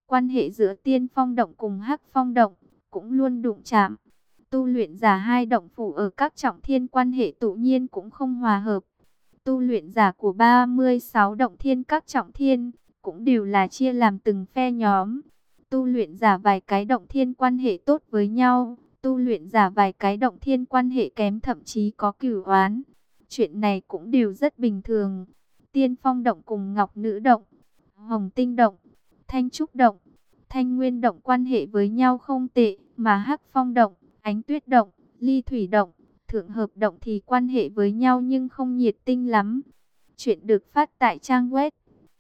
Quan hệ giữa Tiên Phong động cùng Hắc Phong động cũng luôn đụng chạm. Tu luyện giả hai động phủ ở các trọng thiên quan hệ tự nhiên cũng không hòa hợp. Tu luyện giả của 36 động thiên các trọng thiên cũng đều là chia làm từng phe nhóm. Tu luyện giả vài cái động thiên quan hệ tốt với nhau, tu luyện giả vài cái động thiên quan hệ kém, thậm chí có cửu oán. Chuyện này cũng đều rất bình thường. Tiên Phong động cùng Ngọc Nữ động, Hồng Tinh động, Thanh Trúc động, Thanh Nguyên động quan hệ với nhau không tệ, mà Hắc Phong động, Ánh Tuyết động, Ly Thủy động, Thượng Hợp động thì quan hệ với nhau nhưng không nhiệt tinh lắm. Chuyện được phát tại trang web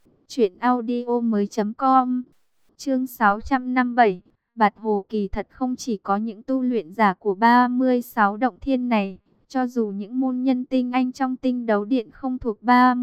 truyệnaudiomoi.com. Chương 657. Bạt Hồ kỳ thật không chỉ có những tu luyện giả của 36 động thiên này, cho dù những môn nhân tinh anh trong Tinh Đấu Điện không thuộc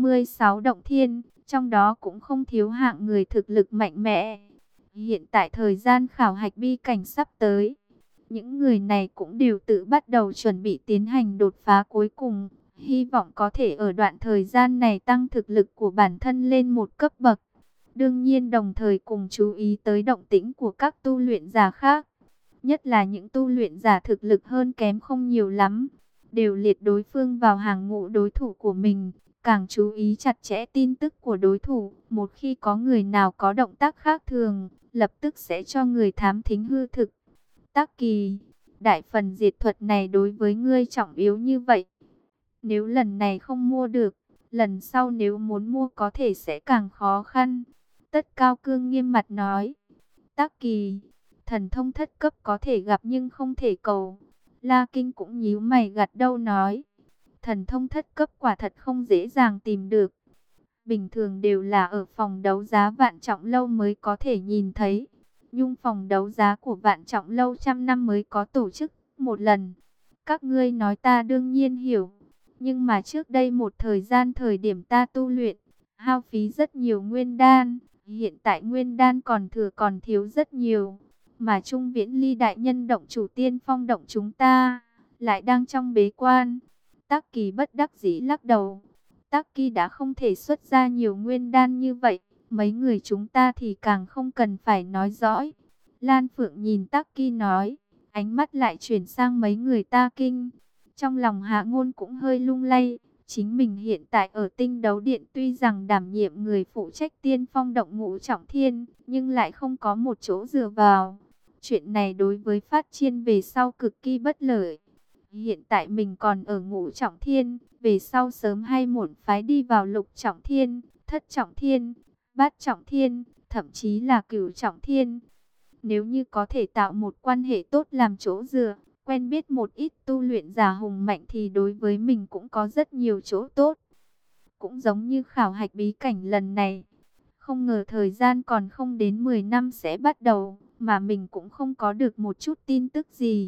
36 động thiên, trong đó cũng không thiếu hạng người thực lực mạnh mẽ. Hiện tại thời gian khảo hạch bi cảnh sắp tới, những người này cũng đều tự bắt đầu chuẩn bị tiến hành đột phá cuối cùng, hy vọng có thể ở đoạn thời gian này tăng thực lực của bản thân lên một cấp bậc. Đương nhiên đồng thời cùng chú ý tới động tĩnh của các tu luyện giả khác, nhất là những tu luyện giả thực lực hơn kém không nhiều lắm, đều liệt đối phương vào hàng ngũ đối thủ của mình, càng chú ý chặt chẽ tin tức của đối thủ. Một khi có người nào có động tác khác thường, lập tức sẽ cho người thám thính hư thực. Tắc Kỳ, đại phần diệt thuật này đối với ngươi trọng yếu như vậy. Nếu lần này không mua được, lần sau nếu muốn mua có thể sẽ càng khó khăn. Tất Cao Cương nghiêm mặt nói. Tắc Kỳ, thần thông thất cấp có thể gặp nhưng không thể cầu. La Kinh cũng nhíu mày gật đầu nói. Thần thông thất cấp quả thật không dễ dàng tìm được. Bình thường đều là ở phòng đấu giá Vạn Trọng Lâu mới có thể nhìn thấy. Nhưng phòng đấu giá của Vạn Trọng Lâu trăm năm mới có tổ chức một lần. Các ngươi nói ta đương nhiên hiểu. Nhưng mà trước đây một thời gian thời điểm ta tu luyện, hao phí rất nhiều nguyên đan. Hiện tại nguyên đan còn thừa còn thiếu rất nhiều. Mà Trung Viễn Ly đại nhân động chủ Tiên Phong động chúng ta lại đang trong bế quan. Tắc Kỳ bất đắc dĩ lắc đầu. Tắc Kỳ đã không thể xuất ra nhiều nguyên đan như vậy, mấy người chúng ta thì càng không cần phải nói rõ. Lan Phượng nhìn Tắc Kỳ nói, ánh mắt lại chuyển sang mấy người Ta Kinh. Trong lòng Hạ Ngôn cũng hơi lung lay. Chính mình hiện tại ở Tinh Đấu Điện tuy rằng đảm nhiệm người phụ trách Tiên Phong động ngũ trọng thiên, nhưng lại không có một chỗ dựa vào. Chuyện này đối với phát triển về sau cực kỳ bất lợi. Hiện tại mình còn ở ngũ trọng thiên, về sau sớm hay muộn phái đi vào lục trọng thiên, thất trọng thiên, bát trọng thiên, thậm chí là cửu trọng thiên. Nếu như có thể tạo một quan hệ tốt làm chỗ dựa, quen biết một ít tu luyện giả hùng mạnh thì đối với mình cũng có rất nhiều chỗ tốt. Cũng giống như khảo hạch bí cảnh lần này, không ngờ thời gian còn không đến 10 năm sẽ bắt đầu, mà mình cũng không có được một chút tin tức gì.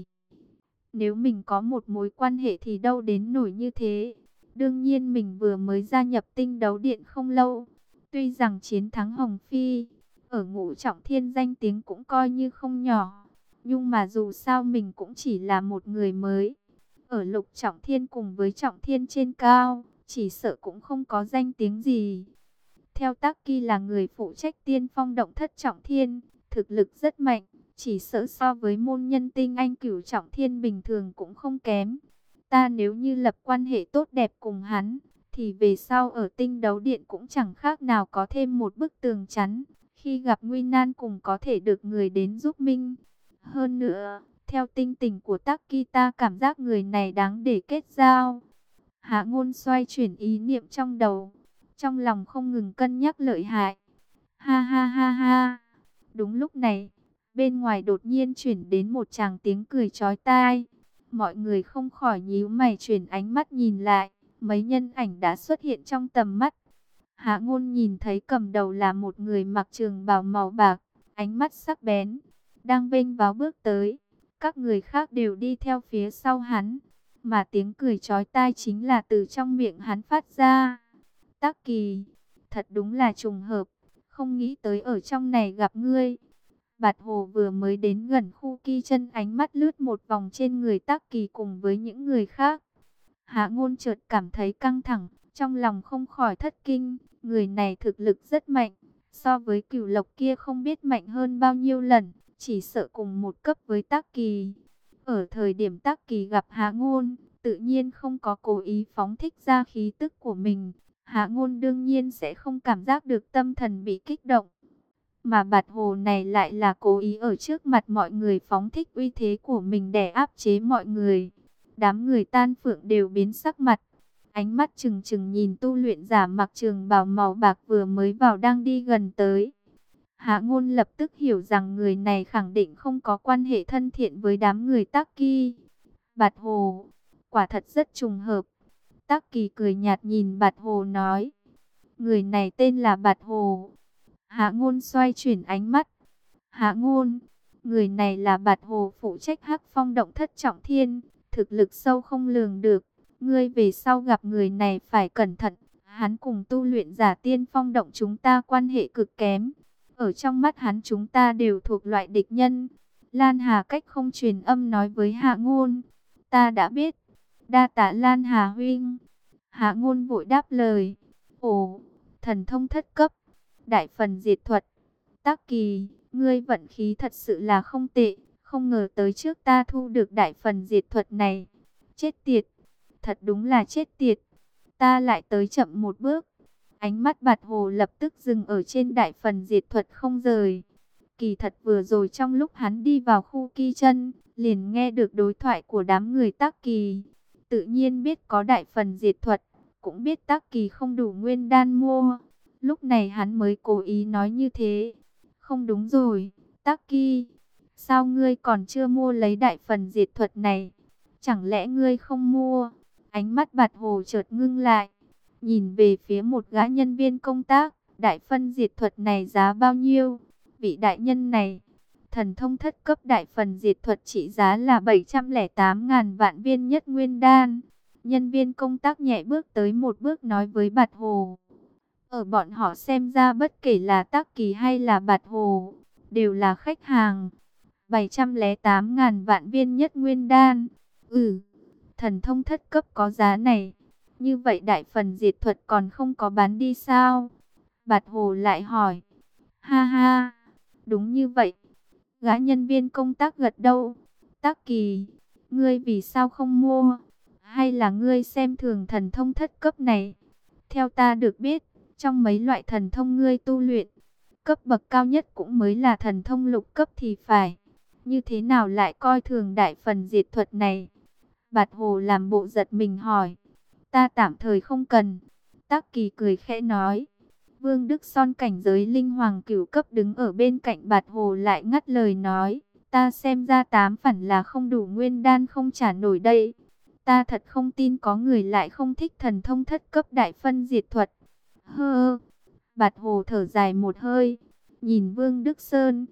Nếu mình có một mối quan hệ thì đâu đến nổi như thế. Đương nhiên mình vừa mới gia nhập Tinh Đấu Điện không lâu. Tuy rằng chiến thắng Hồng Phi, ở ngũ trọng thiên danh tiếng cũng coi như không nhỏ. Nhưng mà dù sao mình cũng chỉ là một người mới. Ở lục trọng thiên cùng với trọng thiên trên cao, chỉ sợ cũng không có danh tiếng gì. Theo Tắc Kỳ là người phụ trách Tiên Phong động thất trọng thiên, thực lực rất mạnh. Chỉ sợ so với môn nhân tinh anh cửu trọng thiên bình thường cũng không kém. Ta nếu như lập quan hệ tốt đẹp cùng hắn, thì về sau ở Tinh Đấu Điện cũng chẳng khác nào có thêm một bức tường chắn. Khi gặp nguy nan cùng có thể được người đến giúp minh. Hơn nữa, theo tinh tình của Tắc Kỳ ta cảm giác người này đáng để kết giao. Hạ Ngôn xoay chuyển ý niệm trong đầu, trong lòng không ngừng cân nhắc lợi hại. Ha ha ha ha. Đúng lúc này, bên ngoài đột nhiên chuyển đến một tràng tiếng cười chói tai. Mọi người không khỏi nhíu mày chuyển ánh mắt nhìn lại. Mấy nhân ảnh đã xuất hiện trong tầm mắt. Hạ Ngôn nhìn thấy cầm đầu là một người mặc trường bào màu bạc, ánh mắt sắc bén, đang vênh váo bước tới. Các người khác đều đi theo phía sau hắn, mà tiếng cười chói tai chính là từ trong miệng hắn phát ra. Tắc Kỳ, thật đúng là trùng hợp, không nghĩ tới ở trong này gặp ngươi. Bạt Hồ vừa mới đến gần khu kỳ chân, ánh mắt lướt một vòng trên người Tắc Kỳ cùng với những người khác. Hạ Ngôn chợt cảm thấy căng thẳng, trong lòng không khỏi thất kinh. Người này thực lực rất mạnh, so với Cửu Lộc kia không biết mạnh hơn bao nhiêu lần, chỉ sợ cùng một cấp với Tắc Kỳ. Ở thời điểm Tắc Kỳ gặp Hạ Ngôn, tự nhiên không có cố ý phóng thích ra khí tức của mình. Hạ Ngôn đương nhiên sẽ không cảm giác được tâm thần bị kích động. Mà Bạt Hồ này lại là cố ý ở trước mặt mọi người phóng thích uy thế của mình để áp chế mọi người. Đám người Tan Phượng đều biến sắc mặt. Ánh mắt trừng trừng nhìn tu luyện giả mặc trường bào màu bạc vừa mới vào đang đi gần tới. Hạ Ngôn lập tức hiểu rằng người này khẳng định không có quan hệ thân thiện với đám người Tắc Kỳ. Bạt Hồ, quả thật rất trùng hợp. Tắc Kỳ cười nhạt nhìn Bạt Hồ nói. Người này tên là Bạt Hồ. Hạ Ngôn xoay chuyển ánh mắt. Hạ Ngôn, người này là Bạt Hồ phụ trách Hắc Phong động thất trọng thiên, thực lực sâu không lường được. Ngươi về sau gặp người này phải cẩn thận, hắn cùng tu luyện giả Tiên Phong động chúng ta quan hệ cực kém. Ở trong mắt hắn chúng ta đều thuộc loại địch nhân. Lan Hà cách không truyền âm nói với Hạ Ngôn. Ta đã biết. Đa tạ Lan Hà huynh. Hạ Ngôn vội đáp lời. Ồ, thần thông thất cấp, đại phần diệt thuật. Tắc Kỳ, ngươi vận khí thật sự là không tệ. Không ngờ tới trước ta thu được đại phần diệt thuật này. Chết tiệt, thật đúng là chết tiệt. Ta lại tới chậm một bước. Ánh mắt Bạt Hồ lập tức dừng ở trên đại phần diệt thuật không rời. Kỳ thật vừa rồi trong lúc hắn đi vào khu kỳ chân, liền nghe được đối thoại của đám người Tắc Kỳ. Tự nhiên biết có đại phần diệt thuật, cũng biết Tắc Kỳ không đủ nguyên đan mua. Lúc này hắn mới cố ý nói như thế. Không đúng rồi, Tắc Kỳ, sao ngươi còn chưa mua lấy đại phần diệt thuật này? Chẳng lẽ ngươi không mua? Ánh mắt Bạt Hồ chợt ngưng lại, nhìn về phía một gã nhân viên công tác. Đại phân diệt thuật này giá bao nhiêu? Vị đại nhân này, thần thông thất cấp đại phần diệt thuật trị giá là 708.000 vạn viên nhất nguyên đan. Nhân viên công tác nhẹ bước tới một bước nói với Bạt Hồ. Ở bọn họ xem ra bất kể là Tắc Kỳ hay là Bạt Hồ, đều là khách hàng. 708.000 vạn viên nhất nguyên đan. Thần thông thất cấp có giá này. Như vậy đại phần diệt thuật còn không có bán đi sao? Bạt Hồ lại hỏi. Ha ha, đúng như vậy. Gã nhân viên công tác gật đầu. Tắc Kỳ, ngươi vì sao không mua? Hay là ngươi xem thường thần thông thất cấp này? Theo ta được biết, trong mấy loại thần thông ngươi tu luyện, cấp bậc cao nhất cũng mới là thần thông lục cấp thì phải. Như thế nào lại coi thường đại phần diệt thuật này? Bạt Hồ làm bộ giật mình hỏi. Ta tạm thời không cần. Tắc Kỳ cười khẽ nói. Vương Đức Son cảnh giới linh hoàng cửu cấp đứng ở bên cạnh Bạt Hồ lại ngắt lời nói. Ta xem ra 8 phản là không đủ nguyên đan không trả nổi đây. Ta thật không tin có người lại không thích thần thông thất cấp đại phân diệt thuật. Hơ. Bạt Hồ thở dài một hơi. Nhìn Vương Đức Sơn,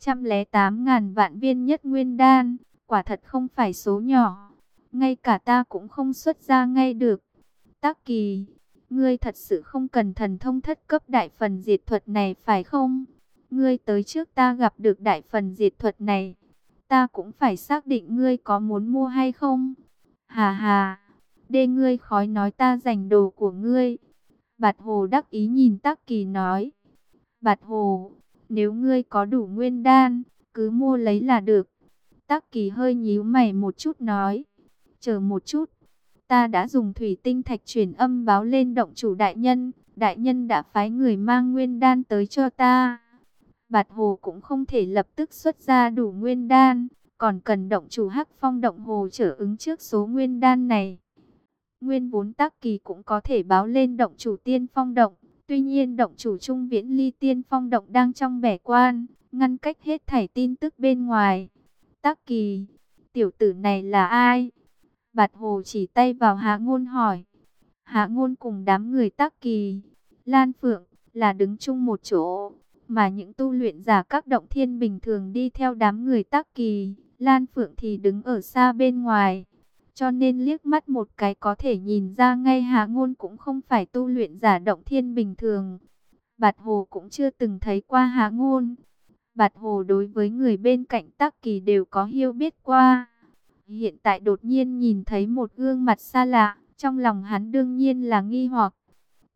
708.000 vạn viên nhất nguyên đan. Quả thật không phải số nhỏ. Ngay cả ta cũng không xuất ra ngay được. Tắc Kỳ, ngươi thật sự không cần thần thông thất cấp đại phần diệt thuật này phải không? Ngươi tới trước ta gặp được đại phần diệt thuật này. Ta cũng phải xác định ngươi có muốn mua hay không? Hà hà, đê ngươi khói nói ta giành đồ của ngươi. Bạt Hồ đắc ý nhìn Tắc Kỳ nói. Bạt Hồ, nếu ngươi có đủ nguyên đan, cứ mua lấy là được. Tắc Kỳ hơi nhíu mày một chút nói. Chờ một chút, ta đã dùng thủy tinh thạch truyền âm báo lên động chủ đại nhân đã phái người mang nguyên đan tới cho ta. Bạt Hồ cũng không thể lập tức xuất ra đủ nguyên đan, còn cần động chủ Hắc Phong động Hồ trở ứng trước số nguyên đan này. Nguyên vốn Tắc Kỳ cũng có thể báo lên động chủ Tiên Phong động, tuy nhiên động chủ Trung Viễn Ly Tiên Phong động đang trong bẻ quan, ngăn cách hết thảy tin tức bên ngoài. Tắc Kỳ, tiểu tử này là ai? Bạt Hồ chỉ tay vào Hạ Ngôn hỏi. Hạ Ngôn cùng đám người Tắc Kỳ, Lan Phượng là đứng chung một chỗ, mà những tu luyện giả các động thiên bình thường đi theo đám người Tắc Kỳ, Lan Phượng thì đứng ở xa bên ngoài. Cho nên liếc mắt một cái có thể nhìn ra ngay Hạ Ngôn cũng không phải tu luyện giả động thiên bình thường. Bạt Hồ cũng chưa từng thấy qua Hạ Ngôn. Bạt Hồ đối với người bên cạnh Tắc Kỳ đều có hiểu biết qua. Hiện tại đột nhiên nhìn thấy một gương mặt xa lạ, trong lòng hắn đương nhiên là nghi hoặc.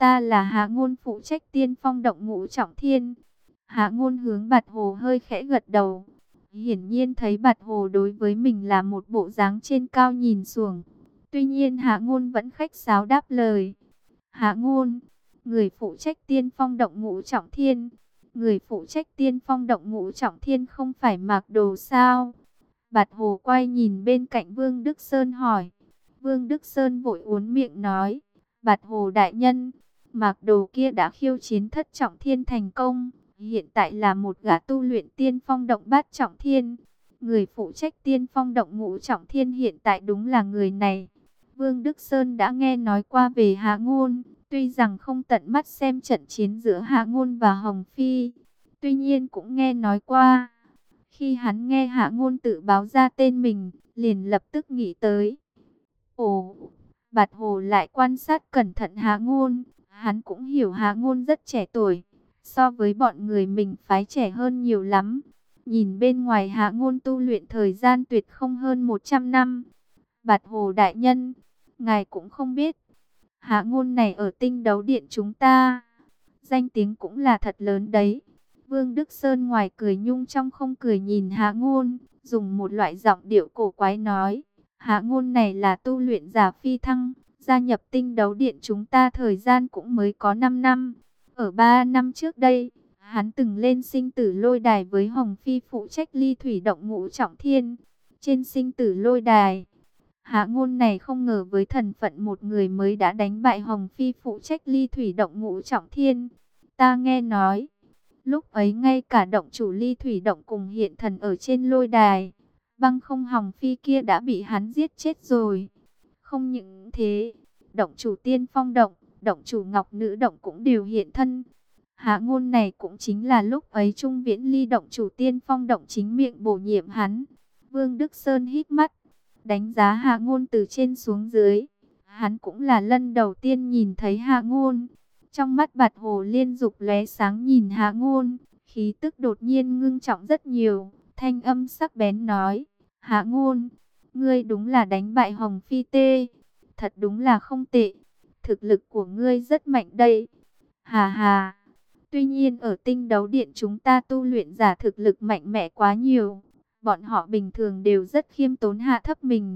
Ta là Hạ Ngôn, phụ trách Tiên Phong động Ngũ Trọng Thiên. Hạ Ngôn hướng Bạch Hồ hơi khẽ gật đầu. Hiển nhiên thấy Bạch Hồ đối với mình là một bộ dáng trên cao nhìn xuống. Tuy nhiên Hạ Ngôn vẫn khách sáo đáp lời. Hạ Ngôn, người phụ trách Tiên Phong động Ngũ Trọng Thiên. Người phụ trách Tiên Phong động Ngũ Trọng Thiên không phải Mạc Đồ sao? Bạch Hồ quay nhìn bên cạnh Vương Đức Sơn hỏi. Vương Đức Sơn vội uốn miệng nói. Bạch Hồ đại nhân, Mạc Đồ kia đã khiêu chiến Thất Trọng Thiên thành công. Hiện tại là một gã tu luyện Tiên Phong động Bát Trọng Thiên. Người phụ trách Tiên Phong động Ngũ Trọng Thiên hiện tại đúng là người này. Vương Đức Sơn đã nghe nói qua về Hạ Ngôn. Tuy rằng không tận mắt xem trận chiến giữa Hạ Ngôn và Hồng Phi, tuy nhiên cũng nghe nói qua. Khi hắn nghe Hạ Ngôn tự báo ra tên mình, liền lập tức nghĩ tới. Ồ, Bạch Hồ lại quan sát cẩn thận Hạ Ngôn. Hắn cũng hiểu Hạ Ngôn rất trẻ tuổi, so với bọn người mình phái trẻ hơn nhiều lắm. Nhìn bên ngoài Hạ Ngôn tu luyện thời gian tuyệt không hơn 100 năm. Bạch Hồ đại nhân, ngài cũng không biết. Hạ Ngôn này ở Tinh Đấu Điện chúng ta, danh tiếng cũng là thật lớn đấy. Vương Đức Sơn ngoài cười nhung trong không cười nhìn Hạ Ngôn, dùng một loại giọng điệu cổ quái nói. Hạ Ngôn này là tu luyện giả phi thăng, gia nhập Tinh Đấu Điện chúng ta thời gian cũng mới có 5 năm. Ở 3 năm trước đây, hắn từng lên sinh tử lôi đài với Hồng Phi phụ trách Ly Thủy động Ngũ Trọng Thiên. Trên sinh tử lôi đài, Hạ Ngôn này không ngờ với thân phận một người mới đã đánh bại Hồng Phi phụ trách Ly Thủy động Ngũ Trọng Thiên. Ta nghe nói, lúc ấy ngay cả động chủ Ly Thủy động cùng hiện thần ở trên lôi đài. Băng không Hồng Phi kia đã bị hắn giết chết rồi. Không những thế, động chủ Tiên Phong động, động chủ Ngọc Nữ động cũng đều hiện thân. Hạ Ngôn này cũng chính là lúc ấy Trung Viễn Ly động chủ Tiên Phong động chính miệng bổ nhiệm hắn. Vương Đức Sơn hít mắt, đánh giá Hạ Ngôn từ trên xuống dưới. Hắn cũng là lần đầu tiên nhìn thấy Hạ Ngôn. Trong mắt Bạch Hồ liên dục lóe sáng nhìn Hạ Ngôn, khí tức đột nhiên ngưng trọng rất nhiều, thanh âm sắc bén nói: Hạ Ngôn, ngươi đúng là đánh bại Hồng Phi tê, thật đúng là không tệ, thực lực của ngươi rất mạnh đây. Hà hà, tuy nhiên ở Tinh Đấu Điện chúng ta tu luyện giả thực lực mạnh mẽ quá nhiều, bọn họ bình thường đều rất khiêm tốn hạ thấp mình.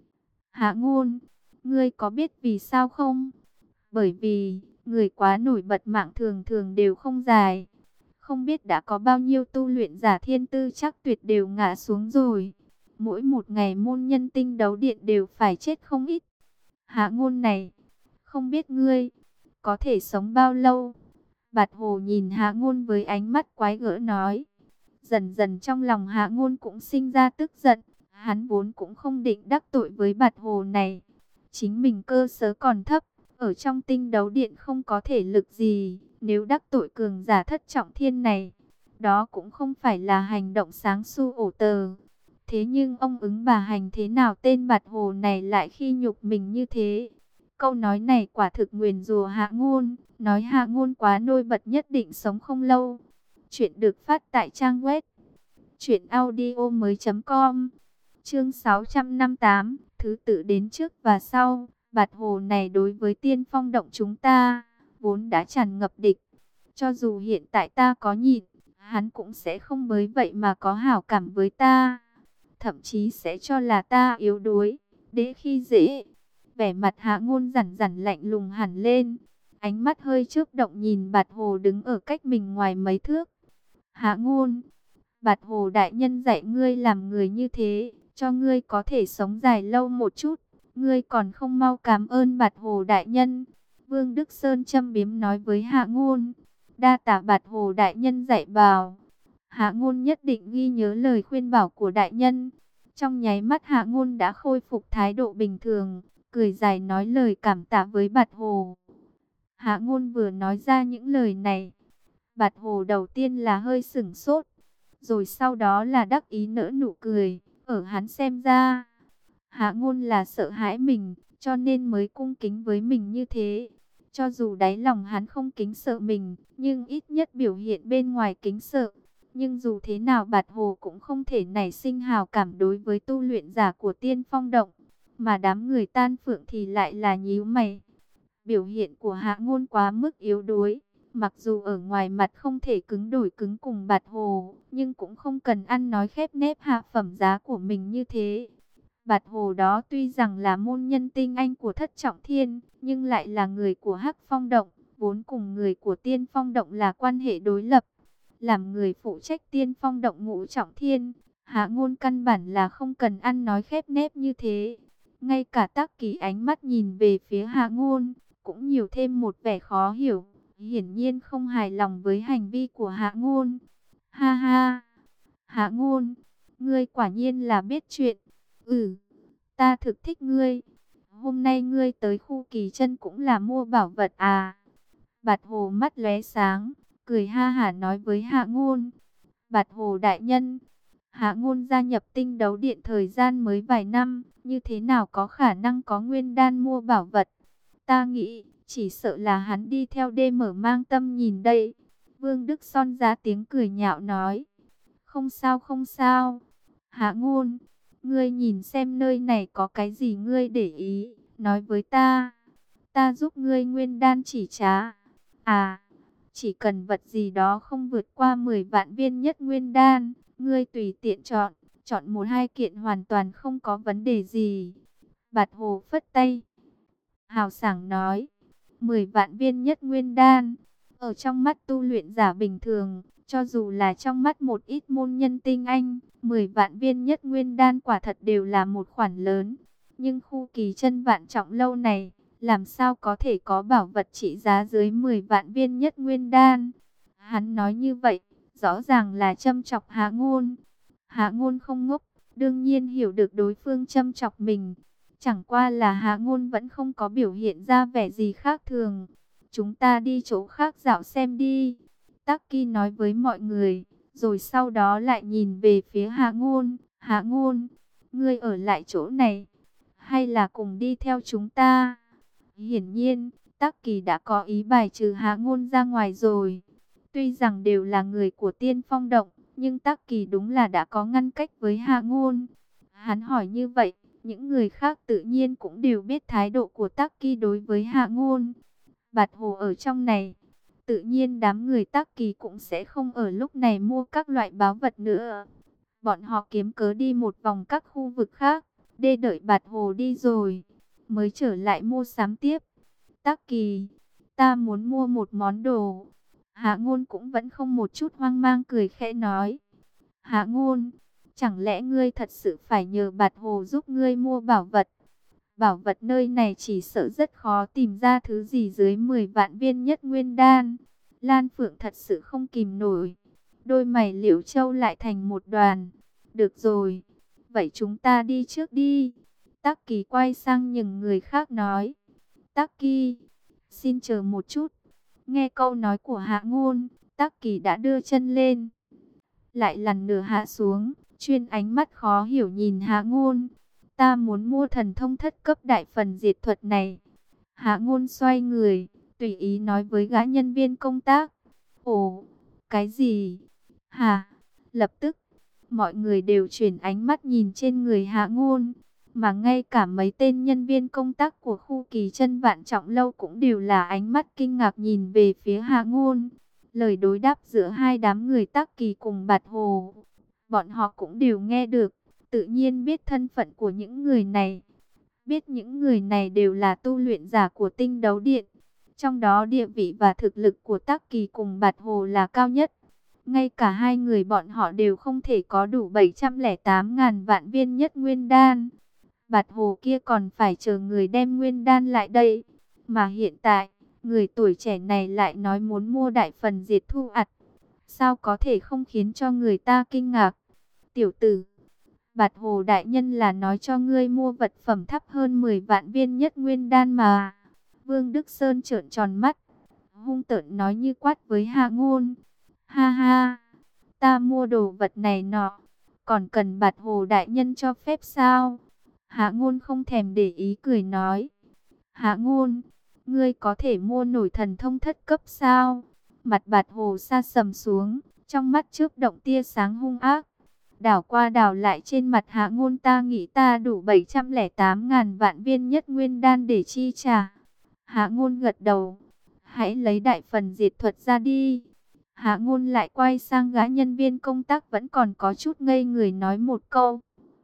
Hạ Ngôn, ngươi có biết vì sao không? Bởi vì người quá nổi bật mạng thường thường đều không dài. Không biết đã có bao nhiêu tu luyện giả thiên tư chắc tuyệt đều ngã xuống rồi. Mỗi một ngày môn nhân Tinh Đấu Điện đều phải chết không ít. Hạ Ngôn này, không biết ngươi có thể sống bao lâu? Bạch Hồ nhìn Hạ Ngôn với ánh mắt quái gở nói. Dần dần trong lòng Hạ Ngôn cũng sinh ra tức giận. Hắn vốn cũng không định đắc tội với Bạch Hồ này. Chính mình cơ sở còn thấp, ở trong Tinh Đấu Điện không có thể lực gì. Nếu đắc tội cường giả Thất Trọng Thiên này, đó cũng không phải là hành động sáng su ổ tờ. Thế nhưng ông ứng bà hành thế nào tên Bạch Hồ này lại khi nhục mình như thế? Câu nói này quả thực nguyền rủa Hạ Ngôn, nói Hạ Ngôn quá nổi bật nhất định sống không lâu. Chuyện được phát tại trang web truyệnaudiomoi.com. Chương 658, thứ tự đến trước và sau. Bạch Hồ này đối với Tiên Phong động chúng ta vốn đã tràn ngập địch. Cho dù hiện tại ta có nhịn, hắn cũng sẽ không bởi vậy mà có hảo cảm với ta. Thậm chí sẽ cho là ta yếu đuối, để khi dễ. Vẻ mặt Hạ Ngôn dằn dằn lạnh lùng hẳn lên. Ánh mắt hơi chớp động nhìn Bạch Hồ đứng ở cách mình ngoài mấy thước. Hạ Ngôn, Bạch Hồ đại nhân dạy ngươi làm người như thế, cho ngươi có thể sống dài lâu một chút. Ngươi còn không mau cảm ơn Bạch Hồ đại nhân. Vương Đức Sơn châm biếm nói với Hạ Ngôn. Đa tạ Bạch Hồ đại nhân dạy bảo. Hạ Ngôn nhất định ghi nhớ lời khuyên bảo của đại nhân. Trong nháy mắt Hạ Ngôn đã khôi phục thái độ bình thường, cười dài nói lời cảm tạ với Bạch Hồ. Hạ Ngôn vừa nói ra những lời này, Bạch Hồ đầu tiên là hơi sửng sốt, rồi sau đó là đắc ý nở nụ cười. Ở hắn xem ra, Hạ Ngôn là sợ hãi mình, cho nên mới cung kính với mình như thế. Cho dù đáy lòng hắn không kính sợ mình, nhưng ít nhất biểu hiện bên ngoài kính sợ. Nhưng dù thế nào Bạch Hồ cũng không thể nảy sinh hào cảm đối với tu luyện giả của Tiên Phong động. Mà đám người Tan Phượng thì lại là nhíu mày. Biểu hiện của Hạ Ngôn quá mức yếu đuối. Mặc dù ở ngoài mặt không thể cứng đổi cứng cùng Bạt Hồ, nhưng cũng không cần ăn nói khép nép hạ phẩm giá của mình như thế. Bạt Hồ đó tuy rằng là môn nhân tinh anh của Thất Trọng Thiên, nhưng lại là người của Hắc Phong Động, vốn cùng người của Tiên Phong Động là quan hệ đối lập. Làm người phụ trách Tiên Phong Động Ngũ Trọng Thiên, Hạ Ngôn căn bản là không cần ăn nói khép nép như thế. Ngay cả Tắc Kỳ ánh mắt nhìn về phía Hạ Ngôn, cũng nhiều thêm một vẻ khó hiểu, hiển nhiên không hài lòng với hành vi của Hạ Ngôn. Ha ha, Hạ Ngôn, ngươi quả nhiên là biết chuyện. Ta thực thích ngươi. Hôm nay ngươi tới khu Kỳ Chân cũng là mua bảo vật à? Bạt Hồ mắt lóe sáng, cười ha hả nói với Hạ Ngôn. Bạt Hồ đại nhân, Hạ Ngôn gia nhập Tinh Đấu Điện thời gian mới vài năm, như thế nào có khả năng có nguyên đan mua bảo vật? Ta nghĩ, chỉ sợ là hắn đi theo đê mở mang tâm nhìn đây. Vương Đức Son ra tiếng cười nhạo nói. Không sao không sao. Hạ Ngôn, ngươi nhìn xem nơi này có cái gì ngươi để ý, nói với ta. Ta giúp ngươi nguyên đan chỉ trá. À, chỉ cần vật gì đó không vượt qua 10 vạn viên nhất nguyên đan, ngươi tùy tiện chọn, chọn một hai kiện hoàn toàn không có vấn đề gì. Bạt Hồ phất tay, hào sảng nói, 10 vạn viên nhất nguyên đan, ở trong mắt tu luyện giả bình thường, cho dù là trong mắt một ít môn nhân tinh anh, 10 vạn viên nhất nguyên đan quả thật đều là một khoản lớn. Nhưng khu Kỳ Chân Vạn Trọng Lâu này, làm sao có thể có bảo vật trị giá dưới 10 vạn viên nhất nguyên đan? Hắn nói như vậy, rõ ràng là châm chọc Hạ Ngôn. Hạ Ngôn không ngốc, đương nhiên hiểu được đối phương châm chọc mình. Chẳng qua là Hạ Ngôn vẫn không có biểu hiện ra vẻ gì khác thường. Chúng ta đi chỗ khác dạo xem đi. Tắc Kỳ nói với mọi người, rồi sau đó lại nhìn về phía Hạ Ngôn. Hạ Ngôn, ngươi ở lại chỗ này, hay là cùng đi theo chúng ta? Hiển nhiên, Tắc Kỳ đã có ý bài trừ Hạ Ngôn ra ngoài rồi. Tuy rằng đều là người của Tiên Phong Động, nhưng Tắc Kỳ đúng là đã có ngăn cách với Hạ Ngôn. Hắn hỏi như vậy, những người khác tự nhiên cũng đều biết thái độ của Tắc Kỳ đối với Hạ Ngôn. Bạt Hồ ở trong này, tự nhiên đám người Tắc Kỳ cũng sẽ không ở lúc này mua các loại báu vật nữa. Bọn họ kiếm cớ đi một vòng các khu vực khác, để đợi Bạt Hồ đi rồi, mới trở lại mua sắm tiếp. Tắc Kỳ, ta muốn mua một món đồ. Hạ Ngôn cũng vẫn không một chút hoang mang cười khẽ nói. Hạ Ngôn, chẳng lẽ ngươi thật sự phải nhờ Bạt Hồ giúp ngươi mua bảo vật? Bảo vật nơi này chỉ sợ rất khó tìm ra thứ gì dưới 10 vạn viên nhất nguyên đan. Lan Phượng thật sự không kìm nổi. Đôi mày Liễu Châu lại thành một đoàn. Được rồi, vậy chúng ta đi trước đi. Tắc Kỳ quay sang những người khác nói. Tắc Kỳ, xin chờ một chút. Nghe câu nói của Hạ Ngôn, Tắc Kỳ đã đưa chân lên, lại lần nữa hạ xuống, chuyên ánh mắt khó hiểu nhìn Hạ Ngôn. Ta muốn mua thần thông thất cấp đại phần diệt thuật này. Hạ Ngôn xoay người, tùy ý nói với gã nhân viên công tác. Ồ, cái gì? Hả? Lập tức, mọi người đều chuyển ánh mắt nhìn trên người Hạ Ngôn. Mà ngay cả mấy tên nhân viên công tác của khu Kỳ Chân Vạn Trọng Lâu cũng đều là ánh mắt kinh ngạc nhìn về phía Hạ Ngôn. Lời đối đáp giữa hai đám người Tắc Kỳ cùng Bạt Hồ, bọn họ cũng đều nghe được, tự nhiên biết thân phận của những người này. Biết những người này đều là tu luyện giả của Tinh Đấu Điện. Trong đó địa vị và thực lực của Tắc Kỳ cùng Bạt Hồ là cao nhất. Ngay cả hai người bọn họ đều không thể có đủ 708.000 vạn viên nhất nguyên đan. Bạt Hồ kia còn phải chờ người đem nguyên đan lại đây. Mà hiện tại, người tuổi trẻ này lại nói muốn mua đại phần diệt thu ặt. Sao có thể không khiến cho người ta kinh ngạc? Tiểu tử, Bạt Hồ đại nhân là nói cho ngươi mua vật phẩm thấp hơn 10 vạn viên nhất nguyên đan mà. Vương Đức Sơn trợn tròn mắt, hung tợn nói như quát với Hạ Ngôn. Ha ha, ta mua đồ vật này nọ, còn cần Bạt Hồ đại nhân cho phép sao? Hạ Ngôn không thèm để ý cười nói. Hạ Ngôn, ngươi có thể mua nổi thần thông thất cấp sao? Mặt Bạt Hồ sa sầm xuống, trong mắt chớp động tia sáng hung ác. Đảo qua đảo lại trên mặt Hạ Ngôn, ta nghĩ ta đủ 708.000 vạn viên nhất nguyên đan để chi trả. Hạ Ngôn gật đầu. Hãy lấy đại phần diệt thuật ra đi. Hạ Ngôn lại quay sang gã nhân viên công tác vẫn còn có chút ngây người nói một câu.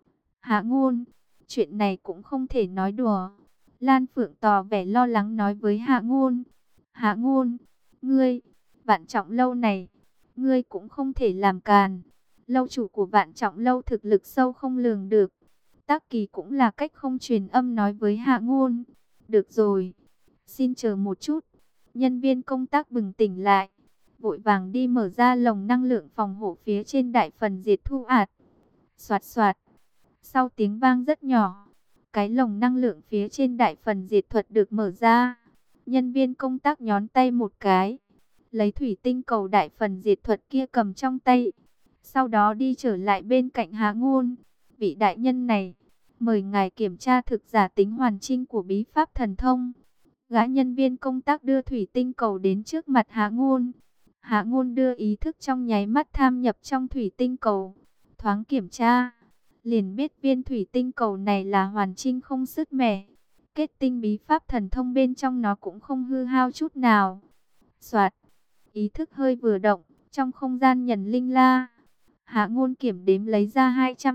Hạ Ngôn, chuyện này cũng không thể nói đùa. Lan Phượng tỏ vẻ lo lắng nói với Hạ Ngôn. Hạ Ngôn, ngươi, Vạn Trọng Lâu này, ngươi cũng không thể làm càn. Lâu chủ của Vạn Trọng Lâu thực lực sâu không lường được. Tác Kỳ cũng là cách không truyền âm nói với Hạ Ngôn. Được rồi, xin chờ một chút. Nhân viên công tác bừng tỉnh lại, vội vàng đi mở ra lồng năng lượng phòng hộ phía trên đại phần diệt thu ạt. Soạt soạt, sau tiếng vang rất nhỏ, cái lồng năng lượng phía trên đại phần diệt thuật được mở ra. Nhân viên công tác nhón tay một cái, lấy thủy tinh cầu đại phần diệt thuật kia cầm trong tay. Sau đó đi trở lại bên cạnh Hạ Ngôn. Vị đại nhân này, mời ngài kiểm tra thực giả tính hoàn chỉnh của bí pháp thần thông. Gã nhân viên công tác đưa thủy tinh cầu đến trước mặt Hạ Ngôn. Hạ Ngôn đưa ý thức trong nháy mắt tham nhập trong thủy tinh cầu. Thoáng kiểm tra, liền biết viên thủy tinh cầu này là hoàn chỉnh không sứt mẻ. Kết tinh bí pháp thần thông bên trong nó cũng không hư hao chút nào. Soạt, ý thức hơi vừa động, trong không gian nhận linh la, Hạ Ngôn kiểm đếm lấy ra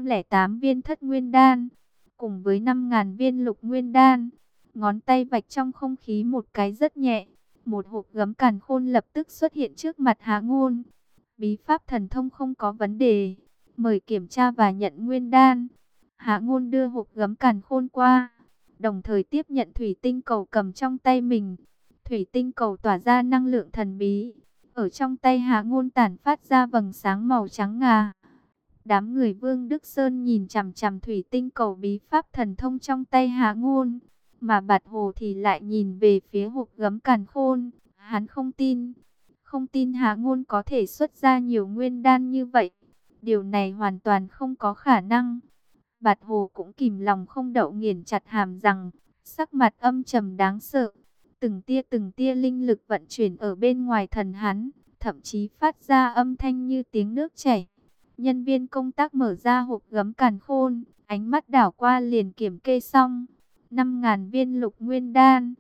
208 viên thất nguyên đan, cùng với 5.000 viên lục nguyên đan. Ngón tay vạch trong không khí một cái rất nhẹ, một hộp gấm càn khôn lập tức xuất hiện trước mặt Hạ Ngôn. Bí pháp thần thông không có vấn đề, mời kiểm tra và nhận nguyên đan. Hạ Ngôn đưa hộp gấm càn khôn qua, đồng thời tiếp nhận thủy tinh cầu cầm trong tay mình. Thủy tinh cầu tỏa ra năng lượng thần bí, ở trong tay Hạ Ngôn tản phát ra vầng sáng màu trắng ngà. Đám người Vương Đức Sơn nhìn chằm chằm thủy tinh cầu bí pháp thần thông trong tay Hạ Ngôn, mà Bạt Hồ thì lại nhìn về phía hộp gấm càn khôn. Hắn không tin Hạ Ngôn có thể xuất ra nhiều nguyên đan như vậy. Điều này hoàn toàn không có khả năng. Bạt Hồ cũng kìm lòng không đậu nghiến chặt hàm răng, sắc mặt âm trầm đáng sợ. Từng tia linh lực vận chuyển ở bên ngoài thần hắn, thậm chí phát ra âm thanh như tiếng nước chảy. Nhân viên công tác mở ra hộp gấm càn khôn, ánh mắt đảo qua liền kiểm kê xong. 5.000 viên lục nguyên đan,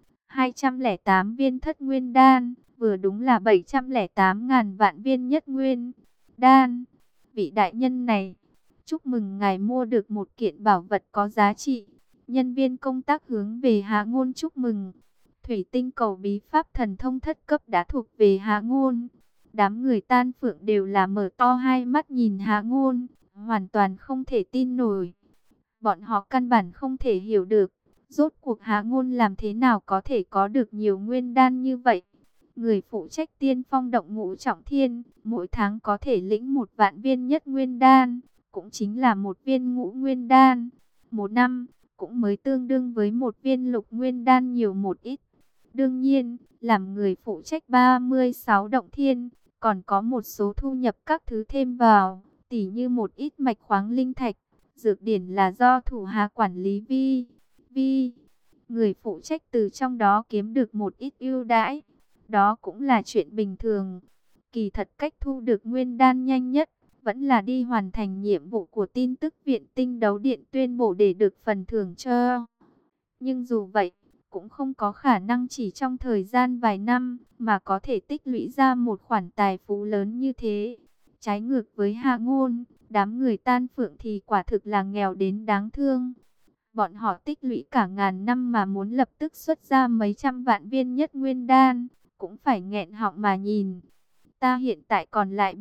208 viên thất nguyên đan, vừa đúng là 708.000 vạn viên nhất nguyên đan. Vị đại nhân này, chúc mừng ngài mua được một kiện bảo vật có giá trị. Nhân viên công tác hướng về Hạ Ngôn chúc mừng. Thủy tinh cầu bí pháp thần thông thất cấp đã thuộc về Hạ Ngôn. Đám người Tan Phượng đều là mở to hai mắt nhìn Hạ Ngôn, hoàn toàn không thể tin nổi. Bọn họ căn bản không thể hiểu được, rốt cuộc Hạ Ngôn làm thế nào có thể có được nhiều nguyên đan như vậy. Người phụ trách Tiên Phong động Ngũ Trọng Thiên, mỗi tháng có thể lĩnh 1 vạn viên nhất nguyên đan, cũng chính là 1 viên ngũ nguyên đan. Một năm, cũng mới tương đương với 1 viên lục nguyên đan nhiều một ít. Đương nhiên, làm người phụ trách 36 động thiên, còn có một số thu nhập các thứ thêm vào, tỉ như một ít mạch khoáng linh thạch, dược điển là do thủ hạ quản lý Vi. Người phụ trách từ trong đó kiếm được một ít ưu đãi, đó cũng là chuyện bình thường. Kỳ thật cách thu được nguyên đan nhanh nhất, vẫn là đi hoàn thành nhiệm vụ của tin tức viện Tinh Đấu Điện tuyên bố để được phần thưởng cho. Nhưng dù vậy, cũng không có khả năng chỉ trong thời gian vài năm mà có thể tích lũy ra một khoản tài phú lớn như thế. Trái ngược với Hạ Ngôn, đám người Tan Phượng thì quả thực là nghèo đến đáng thương. Bọn họ tích lũy cả ngàn năm mà muốn lập tức xuất ra mấy trăm vạn viên nhất nguyên đan, cũng phải nghẹn họng mà nhìn. Ta hiện tại còn lại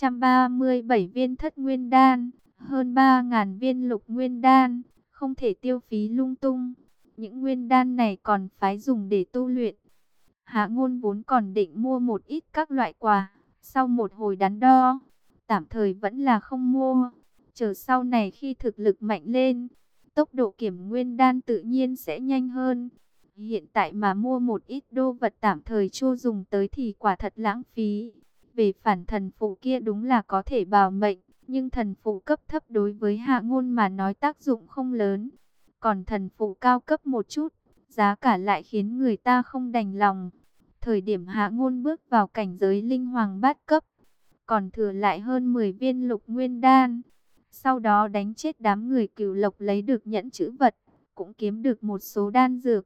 337 viên thất nguyên đan, hơn 3.000 viên lục nguyên đan, không thể tiêu phí lung tung. Những nguyên đan này còn phải dùng để tu luyện. Hạ Ngôn vốn còn định mua một ít các loại quà, sau một hồi đắn đo, tạm thời vẫn là không mua. Chờ sau này khi thực lực mạnh lên, tốc độ kiểm nguyên đan tự nhiên sẽ nhanh hơn. Hiện tại mà mua một ít đô vật tạm thời chưa dùng tới thì quả thật lãng phí. Về phản thần phù kia đúng là có thể bảo mệnh, nhưng thần phù cấp thấp đối với Hạ Ngôn mà nói tác dụng không lớn. Còn thần phù cao cấp một chút, giá cả lại khiến người ta không đành lòng. Thời điểm Hạ Ngôn bước vào cảnh giới linh hoàng bát cấp, còn thừa lại hơn 10 viên lục nguyên đan. Sau đó đánh chết đám người Cửu Lộc lấy được nhẫn chữ vật, cũng kiếm được một số đan dược.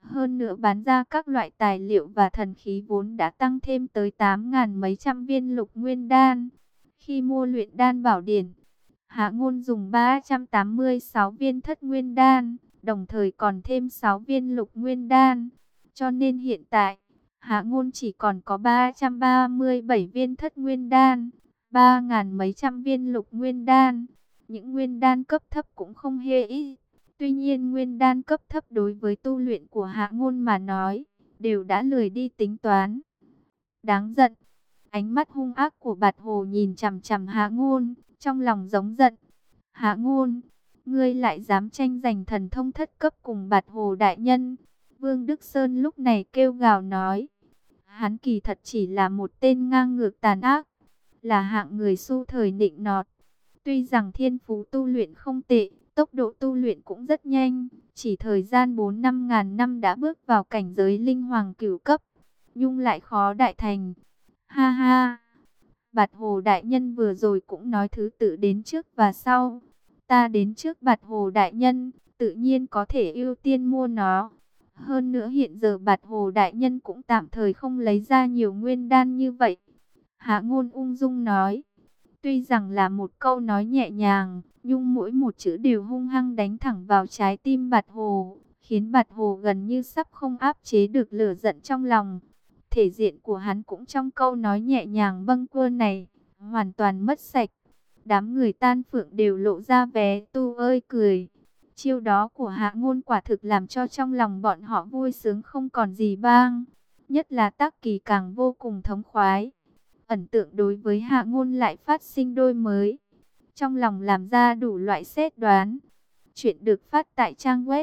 Hơn nữa bán ra các loại tài liệu và thần khí vốn đã tăng thêm tới 8.000 mấy trăm viên lục nguyên đan. Khi mua luyện đan bảo điển, Hạ Ngôn dùng 386 viên thất nguyên đan, đồng thời còn thêm 6 viên lục nguyên đan. Cho nên hiện tại, Hạ Ngôn chỉ còn có 337 viên thất nguyên đan, 3.000 mấy trăm viên lục nguyên đan. Những nguyên đan cấp thấp cũng không hề ít. Tuy nhiên nguyên đan cấp thấp đối với tu luyện của Hạ Ngôn mà nói, đều đã lười đi tính toán. Đáng giận. Ánh mắt hung ác của Bạt Hồ nhìn chằm chằm Hạ Ngôn, trong lòng giống giận. Hạ Ngôn, ngươi lại dám tranh giành thần thông thất cấp cùng Bạt Hồ đại nhân. Vương Đức Sơn lúc này kêu gào nói. Hắn kỳ thật chỉ là một tên ngang ngược tàn ác, là hạng người xu thời nịnh nọt. Tuy rằng thiên phú tu luyện không tệ, tốc độ tu luyện cũng rất nhanh, chỉ thời gian 4-5 ngàn năm đã bước vào cảnh giới linh hoàng cửu cấp, nhưng lại khó đại thành. Ha ha, Bạt Hồ đại nhân vừa rồi cũng nói thứ tự đến trước và sau. Ta đến trước Bạt Hồ đại nhân, tự nhiên có thể ưu tiên mua nó. Hơn nữa hiện giờ Bạt Hồ đại nhân cũng tạm thời không lấy ra nhiều nguyên đan như vậy. Hạ Ngôn ung dung nói. Tuy rằng là một câu nói nhẹ nhàng, nhưng mỗi một chữ đều hung hăng đánh thẳng vào trái tim Bạt Hồ, khiến Bạt Hồ gần như sắp không áp chế được lửa giận trong lòng. Thể diện của hắn cũng trong câu nói nhẹ nhàng bâng quơ này, hoàn toàn mất sạch. Đám người Tan Phượng đều lộ ra vé tu ơi cười. Chiêu đó của Hạ Ngôn quả thực làm cho trong lòng bọn họ vui sướng không còn gì bang. Nhất là Tắc Kỳ càng vô cùng thống khoái. Ấn tượng đối với Hạ Ngôn lại phát sinh đôi mới. Trong lòng làm ra đủ loại xét đoán. Chuyện được phát tại trang web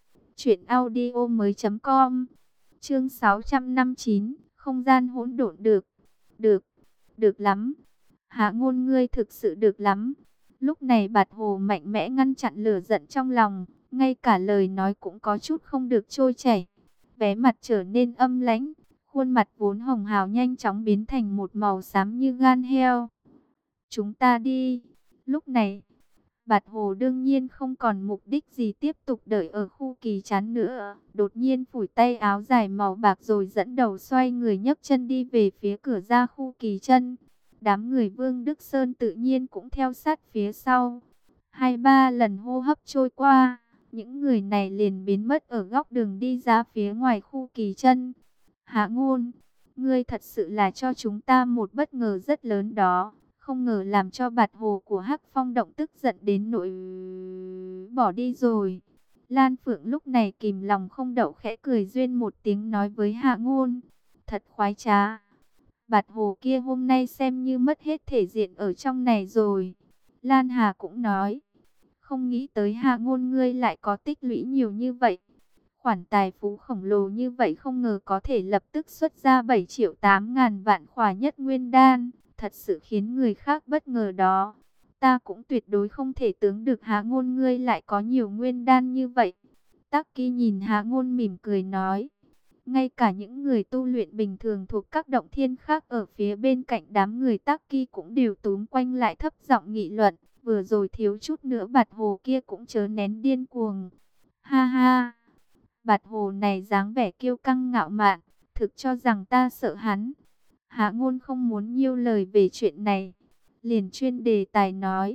truyệnaudiomoi.com. Chương 659, không gian hỗn độn được. Được lắm. Hạ Ngôn ngươi thực sự được lắm. Lúc này Bạt Hồ mạnh mẽ ngăn chặn lửa giận trong lòng, ngay cả lời nói cũng có chút không được trôi chảy. Vẻ mặt trở nên âm lãnh, khuôn mặt vốn hồng hào nhanh chóng biến thành một màu xám như gan heo. Chúng ta đi. Lúc này, Bạt Hồ đương nhiên không còn mục đích gì tiếp tục đợi ở khu kỳ trán nữa. Đột nhiên phủi tay áo dài màu bạc rồi dẫn đầu xoay người nhấc chân đi về phía cửa ra khu kỳ chân. Đám người Vương Đức Sơn tự nhiên cũng theo sát phía sau. 2-3 lần hô hấp trôi qua, những người này liền biến mất ở góc đường đi ra phía ngoài khu kỳ chân. Hạ Ngôn, ngươi thật sự là cho chúng ta một bất ngờ rất lớn đó. Không ngờ làm cho Bạt Hồ của Hắc Phong động tức giận đến nỗi bỏ đi rồi. Lan Phượng lúc này kìm lòng không đậu khẽ cười duyên một tiếng nói với Hạ Ngôn. Thật khoái trá. Bạt Hồ kia hôm nay xem như mất hết thể diện ở trong này rồi. Lan Hà cũng nói. Không nghĩ tới Hạ Ngôn ngươi lại có tích lũy nhiều như vậy. Khoản tài phú khổng lồ như vậy không ngờ có thể lập tức xuất ra 7 triệu 8 ngàn vạn khỏa nhất nguyên đan. Thật sự khiến người khác bất ngờ đó. Ta cũng tuyệt đối không thể tưởng được Hạ Ngôn ngươi lại có nhiều nguyên đan như vậy. Tắc Kỳ nhìn Hạ Ngôn mỉm cười nói. Ngay cả những người tu luyện bình thường thuộc các động thiên khác ở phía bên cạnh đám người Tắc Kỳ cũng đều túm quanh lại thấp giọng nghị luận. Vừa rồi thiếu chút nữa Bạt Hồ kia cũng chớ nén điên cuồng. Ha ha, Bạt Hồ này dáng vẻ kiêu căng ngạo mạn, thực cho rằng ta sợ hắn. Hạ Ngôn không muốn nhiều lời về chuyện này, liền chuyên đề tài nói.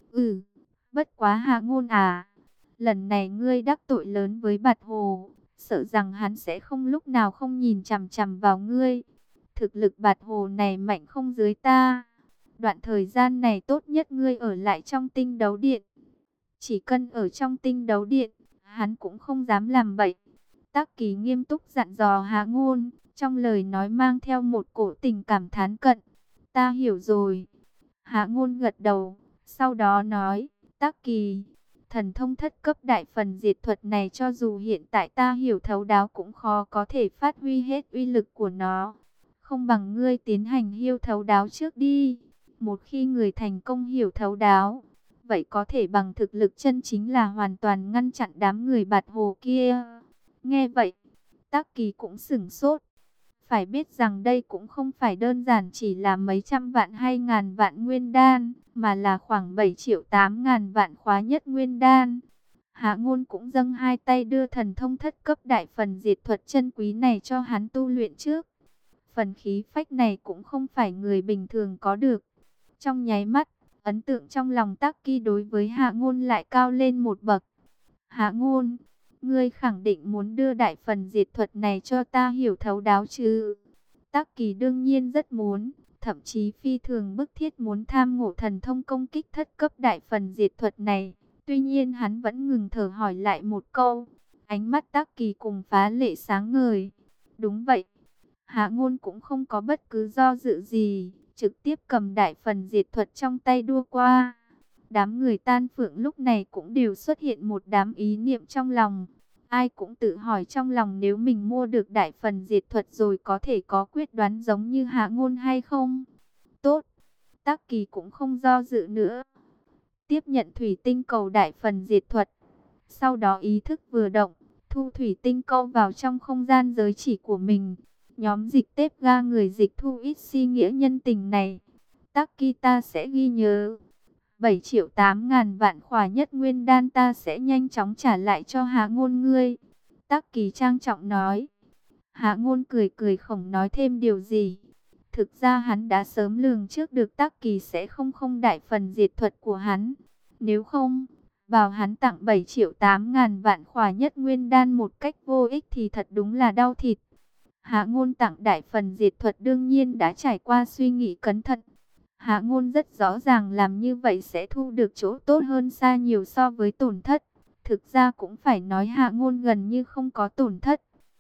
Bất quá Hạ Ngôn à, lần này ngươi đắc tội lớn với Bạt Hồ, sợ rằng hắn sẽ không lúc nào không nhìn chằm chằm vào ngươi. Thực lực Bạt Hồ này mạnh không dưới ta. Đoạn thời gian này tốt nhất ngươi ở lại trong Tinh Đấu Điện. Chỉ cần ở trong Tinh Đấu Điện, hắn cũng không dám làm bậy. Tắc Kỳ nghiêm túc dặn dò Hạ Ngôn, trong lời nói mang theo một cổ tình cảm thán cận. Ta hiểu rồi. Hạ Ngôn gật đầu, sau đó nói, Tắc Kỳ, thần thông thất cấp đại phần diệt thuật này cho dù hiện tại ta hiểu thấu đáo cũng khó có thể phát huy hết uy lực của nó. Không bằng ngươi tiến hành hiểu thấu đáo trước đi. Một khi người thành công hiểu thấu đáo, vậy có thể bằng thực lực chân chính là hoàn toàn ngăn chặn đám người Bạt Hồ kia. Nghe vậy, Tắc Kỳ cũng sửng sốt. Phải biết rằng đây cũng không phải đơn giản chỉ là mấy trăm vạn hay ngàn vạn nguyên đan, mà là khoảng 7 triệu 8 ngàn vạn khóa nhất nguyên đan. Hạ Ngôn cũng dâng hai tay đưa thần thông thất cấp đại phần diệt thuật chân quý này cho hắn tu luyện trước. Phần khí phách này cũng không phải người bình thường có được. Trong nháy mắt, ấn tượng trong lòng Tắc Kỳ đối với Hạ Ngôn lại cao lên một bậc. Hạ Ngôn, ngươi khẳng định muốn đưa đại phần diệt thuật này cho ta hiểu thấu đáo chứ? Tắc Kỳ đương nhiên rất muốn, thậm chí phi thường bức thiết muốn tham ngộ thần thông công kích thất cấp đại phần diệt thuật này. Tuy nhiên hắn vẫn ngừng thở hỏi lại một câu. Ánh mắt Tắc Kỳ cùng phá lệ sáng ngời. Đúng vậy. Hạ Ngôn cũng không có bất cứ do dự gì, trực tiếp cầm đại phần diệt thuật trong tay đua qua. Đám người Tan Phượng lúc này cũng đều xuất hiện một đám ý niệm trong lòng. Ai cũng tự hỏi trong lòng nếu mình mua được đại phần diệt thuật rồi có thể có quyết đoán giống như Hạ Ngôn hay không. Tốt, Tắc Kỳ cũng không do dự nữa. Tiếp nhận thủy tinh cầu đại phần diệt thuật. Sau đó ý thức vừa động, thu thủy tinh câu vào trong không gian giới chỉ của mình. Nhóm dịch tép ga người dịch thu ít si nghĩa nhân tình này. Tắc Kỳ ta sẽ ghi nhớ. 7.800.000 vạn khỏa nhất nguyên đan ta sẽ nhanh chóng trả lại cho Hạ Ngôn ngươi. Tắc Kỳ trang trọng nói. Hạ Ngôn cười cười không nói thêm điều gì. Thực ra hắn đã sớm lường trước được Tắc Kỳ sẽ không đại phần diệt thuật của hắn. Nếu không, bảo hắn tặng 7.800.000 vạn khỏa nhất nguyên đan một cách vô ích thì thật đúng là đau thịt. Hạ Ngôn tặng đại phần diệt thuật đương nhiên đã trải qua suy nghĩ cẩn thận. Hạ Ngôn rất rõ ràng làm như vậy sẽ thu được chỗ tốt hơn xa nhiều so với tổn thất. Thực ra cũng phải nói Hạ Ngôn gần như không có tổn thất.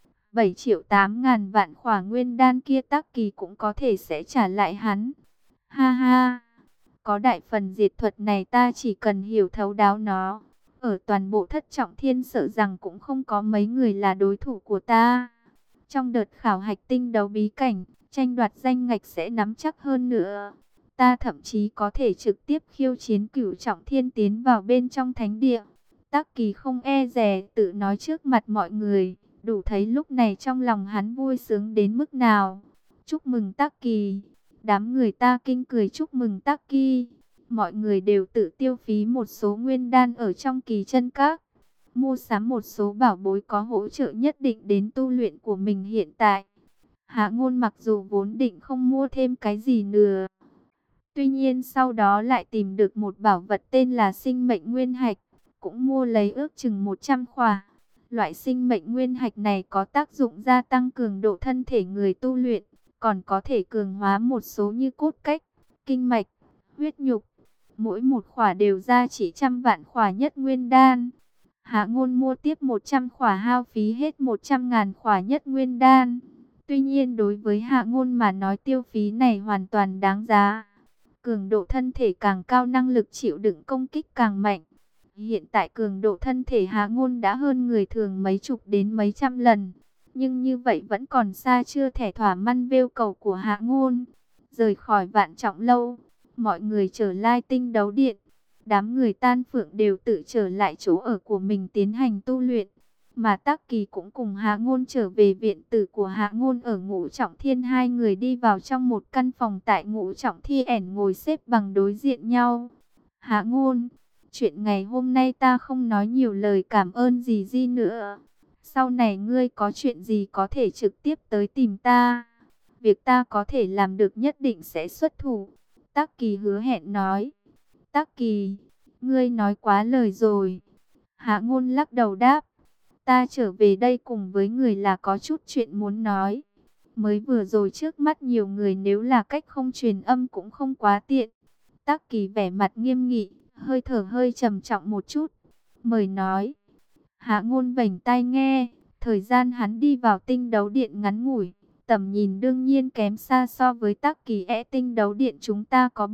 7.800.000 vạn khỏa nguyên đan kia Tắc Kỳ cũng có thể sẽ trả lại hắn. Ha ha, có đại phần diệt thuật này ta chỉ cần hiểu thấu đáo nó. Ở toàn bộ Thất Trọng Thiên sợ rằng cũng không có mấy người là đối thủ của ta. Trong đợt khảo hạch tinh đấu bí cảnh, tranh đoạt danh ngạch sẽ nắm chắc hơn nữa. Ta thậm chí có thể trực tiếp khiêu chiến Cửu Trọng Thiên tiến vào bên trong thánh địa. Tắc Kỳ không e dè tự nói trước mặt mọi người, đủ thấy lúc này trong lòng hắn vui sướng đến mức nào. Chúc mừng Tắc Kỳ. Đám người ta kinh cười chúc mừng Tắc Kỳ. Mọi người đều tự tiêu phí một số nguyên đan ở trong Kỳ Chân Các, mua sắm một số bảo bối có hỗ trợ nhất định đến tu luyện của mình hiện tại. Hạ Ngôn mặc dù vốn định không mua thêm cái gì nữa, tuy nhiên sau đó lại tìm được một bảo vật tên là sinh mệnh nguyên hạch, cũng mua lấy ước chừng 100 khỏa. Loại sinh mệnh nguyên hạch này có tác dụng gia tăng cường độ thân thể người tu luyện, còn có thể cường hóa một số như cốt cách, kinh mạch, huyết nhục. Mỗi một khỏa đều ra chỉ 100.000 khỏa nhất nguyên đan. Hạ Ngôn mua tiếp 100 khỏa hao phí hết 100.000 khỏa nhất nguyên đan. Tuy nhiên đối với Hạ Ngôn mà nói tiêu phí này hoàn toàn đáng giá. Cường độ thân thể càng cao năng lực chịu đựng công kích càng mạnh. Hiện tại cường độ thân thể Hạ Ngôn đã hơn người thường mấy chục đến mấy trăm lần. Nhưng như vậy vẫn còn xa chưa thể thỏa mãn yêu cầu của Hạ Ngôn. Rời khỏi Vạn Trọng Lâu, mọi người trở lại tinh đấu điện. Đám người Tan Phượng đều tự trở lại chỗ ở của mình tiến hành tu luyện. Mà Tắc Kỳ cũng cùng Hạ Ngôn trở về viện tử của Hạ Ngôn ở Ngũ Trọng Thiên. Hai người đi vào trong một căn phòng tại Ngũ Trọng Thiên ngồi xếp bằng đối diện nhau. Hạ Ngôn, chuyện ngày hôm nay ta không nói nhiều lời cảm ơn gì nữa. Sau này ngươi có chuyện gì có thể trực tiếp tới tìm ta. Việc ta có thể làm được nhất định sẽ xuất thủ. Tắc Kỳ hứa hẹn nói. Tắc Kỳ, ngươi nói quá lời rồi. Hạ Ngôn lắc đầu đáp. Ta trở về đây cùng với người là có chút chuyện muốn nói. Mới vừa rồi trước mắt nhiều người nếu là cách không truyền âm cũng không quá tiện. Tắc Kỳ vẻ mặt nghiêm nghị, hơi thở hơi trầm trọng một chút. Mời nói. Hạ Ngôn vểnh tai nghe. Thời gian hắn đi vào tinh đấu điện ngắn ngủi, tầm nhìn đương nhiên kém xa so với Tắc Kỳ. Tinh đấu điện chúng ta có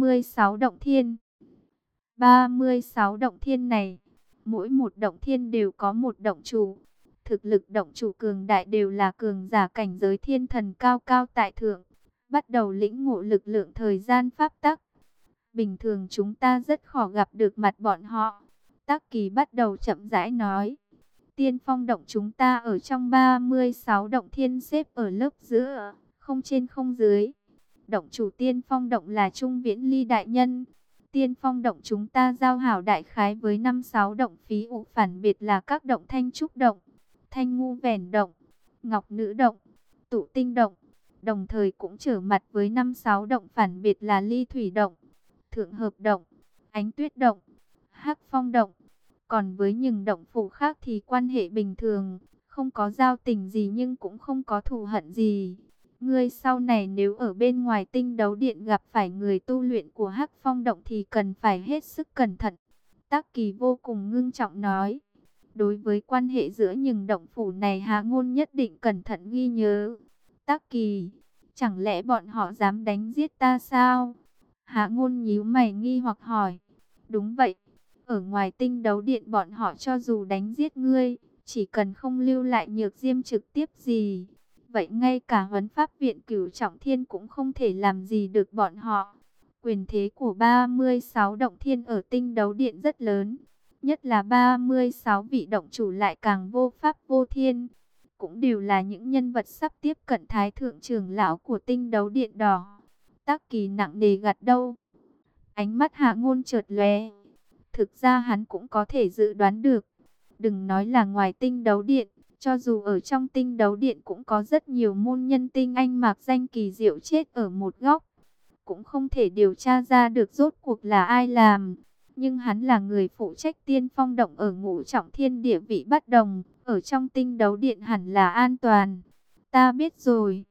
36 động thiên. 36 động thiên này, mỗi một động thiên đều có một động chủ. Thực lực động chủ cường đại đều là cường giả cảnh giới thiên thần cao cao tại thượng, bắt đầu lĩnh ngộ lực lượng thời gian pháp tắc. Bình thường chúng ta rất khó gặp được mặt bọn họ. Tắc Kỳ bắt đầu chậm rãi nói. Tiên phong động chúng ta ở trong 36 động thiên xếp ở lớp giữa, không trên không dưới. Động chủ tiên phong động là Trung Viễn Ly đại nhân. Tiên Phong động chúng ta giao hảo đại khái với 5-6 động phí ụ phản biệt là các động Thanh Trúc động, Thanh Ngu Vẻn động, Ngọc Nữ động, Tụ Tinh động. Đồng thời cũng trở mặt với 5-6 động phản biệt là Ly Thủy động, Thượng Hợp động, Ánh Tuyết động, Hắc Phong động. Còn với những động phủ khác thì quan hệ bình thường, không có giao tình gì nhưng cũng không có thù hận gì. Ngươi sau này nếu ở bên ngoài Tinh Đấu Điện gặp phải người tu luyện của Hắc Phong động thì cần phải hết sức cẩn thận. Tắc Kỳ vô cùng ngưng trọng nói. Đối với quan hệ giữa những động phủ này Hạ Ngôn nhất định cẩn thận ghi nhớ. Tắc Kỳ, chẳng lẽ bọn họ dám đánh giết ta sao? Hạ Ngôn nhíu mày nghi hoặc hỏi. Đúng vậy, ở ngoài Tinh Đấu Điện bọn họ cho dù đánh giết ngươi, chỉ cần không lưu lại nhược diêm trực tiếp gì, vậy ngay cả Huấn Pháp Viện Cửu Trọng Thiên cũng không thể làm gì được bọn họ. Quyền thế của 36 động thiên ở Tinh Đấu Điện rất lớn, nhất là 36 vị động chủ lại càng vô pháp vô thiên, cũng đều là những nhân vật sắp tiếp cận Thái Thượng trưởng lão của Tinh Đấu Điện đỏ. Tắc Kỳ nặng nề gật đầu. Ánh mắt Hạ Ngôn chợt lóe. Thực ra hắn cũng có thể dự đoán được. Đừng nói là ngoài Tinh Đấu Điện, cho dù ở trong Tinh Đấu Điện cũng có rất nhiều môn nhân tinh anh mạc danh kỳ diệu chết ở một góc. Cũng không thể điều tra ra được rốt cuộc là ai làm. Nhưng hắn là người phụ trách Tiên Phong động ở Ngũ Trọng Thiên, địa vị bất đồng, ở trong Tinh Đấu Điện hẳn là an toàn. Ta biết rồi.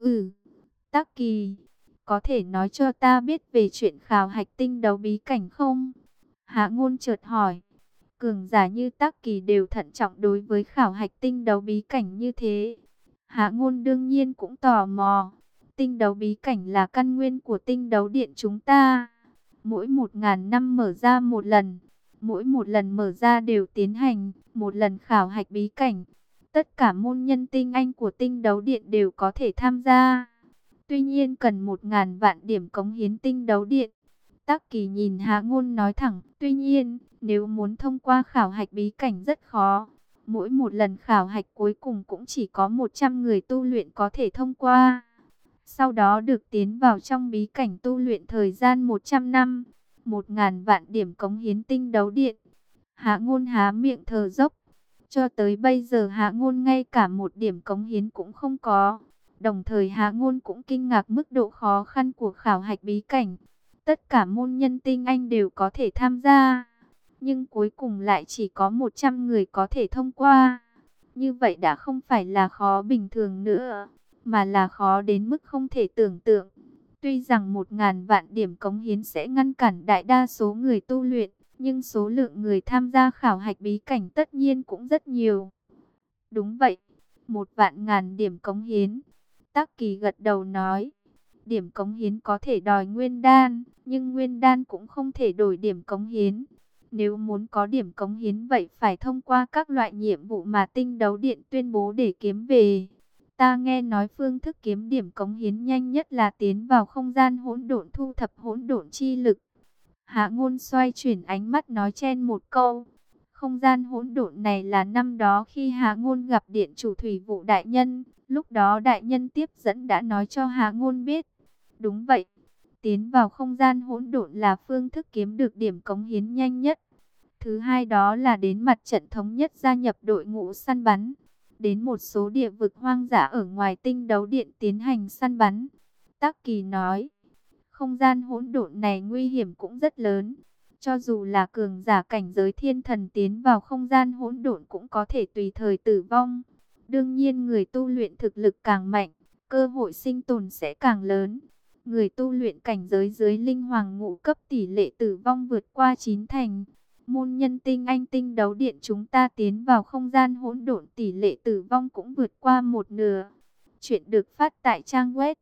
Tắc Kỳ, có thể nói cho ta biết về chuyện khảo hạch tinh đấu bí cảnh không? Hạ Ngôn chợt hỏi. Cường giả như Tắc Kỳ đều thận trọng đối với khảo hạch tinh đấu bí cảnh như thế. Hạ Ngôn đương nhiên cũng tò mò. Tinh đấu bí cảnh là căn nguyên của Tinh Đấu Điện chúng ta. Mỗi 1000 năm mở ra một lần. Mỗi một lần mở ra đều tiến hành một lần khảo hạch bí cảnh. Tất cả môn nhân tinh anh của Tinh Đấu Điện đều có thể tham gia. Tuy nhiên cần 1000 vạn điểm cống hiến Tinh Đấu Điện. Tắc Kỳ nhìn Hạ Ngôn nói thẳng. Tuy nhiên, nếu muốn thông qua khảo hạch bí cảnh rất khó. Mỗi một lần khảo hạch cuối cùng cũng chỉ có 100 người tu luyện có thể thông qua. Sau đó được tiến vào trong bí cảnh tu luyện thời gian 100 năm. 1000 vạn điểm cống hiến Tinh Đấu Điện. Hạ Ngôn há miệng thở dốc. Cho tới bây giờ Hạ Ngôn ngay cả một điểm cống hiến cũng không có. Đồng thời Hạ Ngôn cũng kinh ngạc mức độ khó khăn của khảo hạch bí cảnh. Tất cả môn nhân tinh anh đều có thể tham gia, nhưng cuối cùng lại chỉ có 100 người có thể thông qua. Như vậy đã không phải là khó bình thường nữa, mà là khó đến mức không thể tưởng tượng. Tuy rằng 1000 vạn điểm cống hiến sẽ ngăn cản đại đa số người tu luyện, nhưng số lượng người tham gia khảo hạch bí cảnh tất nhiên cũng rất nhiều. Đúng vậy, 1.000.000 điểm cống hiến. Tắc Kỳ gật đầu nói. Điểm cống hiến có thể đòi nguyên đan, nhưng nguyên đan cũng không thể đổi điểm cống hiến. Nếu muốn có điểm cống hiến vậy phải thông qua các loại nhiệm vụ mà Tinh Đấu Điện tuyên bố để kiếm về. Ta nghe nói phương thức kiếm điểm cống hiến nhanh nhất là tiến vào không gian hỗn độn thu thập hỗn độn chi lực. Hạ Ngôn xoay chuyển ánh mắt nói chen một câu. Không gian hỗn độn này là năm đó khi Hạ Ngôn gặp Điện chủ Thủy Vụ đại nhân, lúc đó đại nhân tiếp dẫn đã nói cho Hạ Ngôn biết. Đúng vậy, tiến vào không gian hỗn độn là phương thức kiếm được điểm cống hiến nhanh nhất. Thứ hai đó là đến mặt trận thống nhất gia nhập đội ngũ săn bắn. Đến một số địa vực hoang dã ở ngoài Tinh Đấu Điện tiến hành săn bắn. Tắc Kỳ nói, không gian hỗn độn này nguy hiểm cũng rất lớn. Cho dù là cường giả cảnh giới thiên thần tiến vào không gian hỗn độn cũng có thể tùy thời tử vong. Đương nhiên người tu luyện thực lực càng mạnh, cơ hội sinh tồn sẽ càng lớn. Người tu luyện cảnh giới dưới linh hoàng ngũ cấp tỷ lệ tử vong vượt qua 9 thành. Môn nhân tinh anh Tinh Đấu Điện chúng ta tiến vào không gian hỗn độn tỷ lệ tử vong cũng vượt qua 1/2. Chuyện được phát tại trang web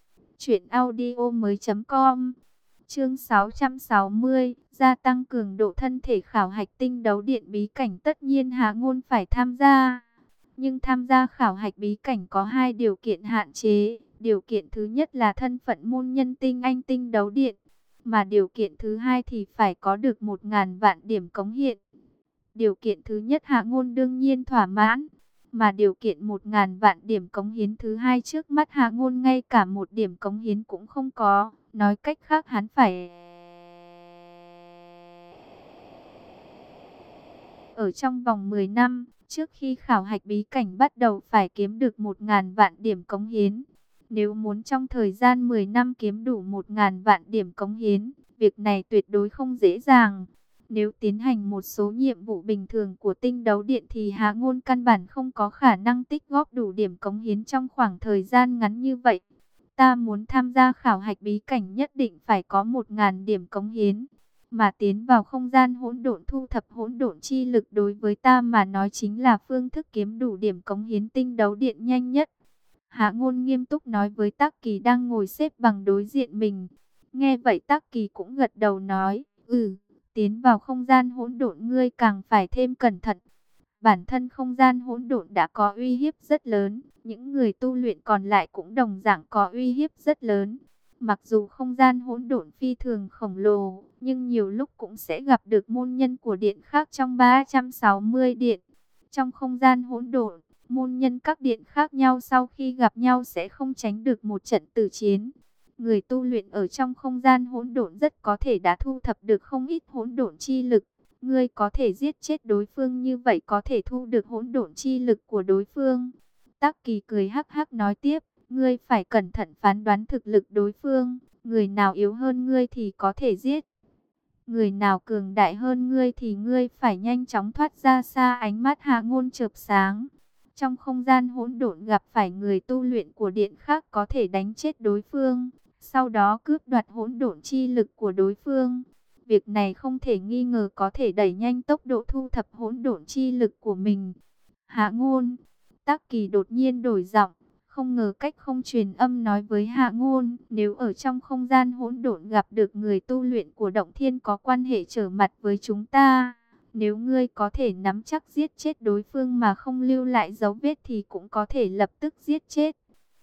truyệnaudiomoi.com. Chương 660, gia tăng cường độ thân thể khảo hạch Tinh Đấu Điện bí cảnh tất nhiên Hạ Ngôn phải tham gia. Nhưng tham gia khảo hạch bí cảnh có 2 điều kiện hạn chế. Điều kiện thứ nhất là thân phận môn nhân tinh anh Tinh Đấu Điện. Mà điều kiện thứ hai thì phải có được 1000 vạn điểm cống hiến. Điều kiện thứ nhất Hạ Ngôn đương nhiên thỏa mãn. Mà điều kiện 1000 vạn điểm cống hiến thứ hai trước mắt Hạ Ngôn ngay cả một điểm cống hiến cũng không có. Nói cách khác hắn phải ở trong vòng 10 năm, trước khi khảo hạch bí cảnh bắt đầu phải kiếm được 1.000 vạn điểm cống hiến. Nếu muốn trong thời gian 10 năm kiếm đủ 1.000 vạn điểm cống hiến, việc này tuyệt đối không dễ dàng. Nếu tiến hành một số nhiệm vụ bình thường của tinh đấu điện thì Hạ Ngôn căn bản không có khả năng tích góp đủ điểm cống hiến trong khoảng thời gian ngắn như vậy. Ta muốn tham gia khảo hạch bí cảnh nhất định phải có 1.000 điểm cống hiến. Mà tiến vào không gian hỗn độn thu thập hỗn độn chi lực đối với ta mà nói chính là phương thức kiếm đủ điểm cống hiến tinh đấu điện nhanh nhất. Hạ Ngôn nghiêm túc nói với Tắc Kỳ đang ngồi xếp bằng đối diện mình. Nghe vậy Tắc Kỳ cũng gật đầu nói, tiến vào không gian hỗn độn ngươi càng phải thêm cẩn thận. Bản thân không gian hỗn độn đã có uy hiếp rất lớn, những người tu luyện còn lại cũng đồng dạng có uy hiếp rất lớn. Mặc dù không gian hỗn độn phi thường khổng lồ, nhưng nhiều lúc cũng sẽ gặp được môn nhân của điện khác trong 360 điện. Trong không gian hỗn độn, môn nhân các điện khác nhau sau khi gặp nhau sẽ không tránh được một trận tử chiến. Người tu luyện ở trong không gian hỗn độn rất có thể đã thu thập được không ít hỗn độn chi lực. Ngươi có thể giết chết đối phương như vậy có thể thu được hỗn độn chi lực của đối phương. Tắc Kỳ cười hắc hắc nói tiếp, ngươi phải cẩn thận phán đoán thực lực đối phương. Người nào yếu hơn ngươi thì có thể giết. Người nào cường đại hơn ngươi thì ngươi phải nhanh chóng thoát ra xa. Ánh mắt Hạ Ngôn chợp sáng. Trong không gian hỗn độn gặp phải người tu luyện của điện khác có thể đánh chết đối phương, sau đó cướp đoạt hỗn độn chi lực của đối phương. Việc này không thể nghi ngờ có thể đẩy nhanh tốc độ thu thập hỗn độn chi lực của mình. Hạ Ngôn, Tắc Kỳ đột nhiên đổi giọng, không ngờ cách không truyền âm nói với Hạ Ngôn, nếu ở trong không gian hỗn độn gặp được người tu luyện của Động Thiên có quan hệ trở mặt với chúng ta, nếu ngươi có thể nắm chắc giết chết đối phương mà không lưu lại dấu vết thì cũng có thể lập tức giết chết.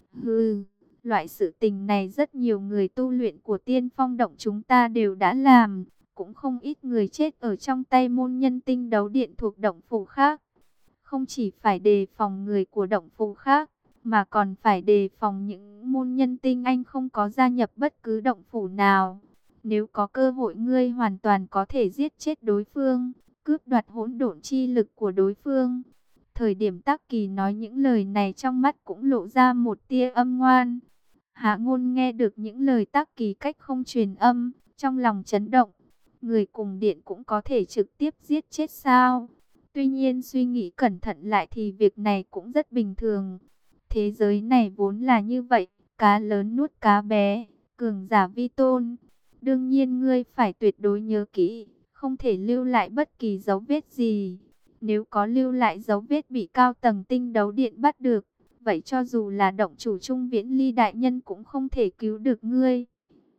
Loại sự tình này rất nhiều người tu luyện của Tiên Phong Động chúng ta đều đã làm, cũng không ít người chết ở trong tay môn nhân tinh đấu điện thuộc động phủ khác. Không chỉ phải đề phòng người của động phủ khác, mà còn phải đề phòng những môn nhân tinh anh không có gia nhập bất cứ động phủ nào. Nếu có cơ hội ngươi hoàn toàn có thể giết chết đối phương, cướp đoạt hỗn độn chi lực của đối phương. Thời điểm Tắc Kỳ nói những lời này trong mắt cũng lộ ra một tia âm ngoan. Hạ Ngôn nghe được những lời Tắc Kỳ cách không truyền âm, trong lòng chấn động. Người cùng điện cũng có thể trực tiếp giết chết sao? Tuy nhiên suy nghĩ cẩn thận lại thì việc này cũng rất bình thường. Thế giới này vốn là như vậy, cá lớn nuốt cá bé, cường giả vi tôn. Đương nhiên ngươi phải tuyệt đối nhớ kỹ, không thể lưu lại bất kỳ dấu vết gì. Nếu có lưu lại dấu vết bị cao tầng tinh đấu điện bắt được, vậy cho dù là động chủ Trung Viễn Ly đại nhân cũng không thể cứu được ngươi.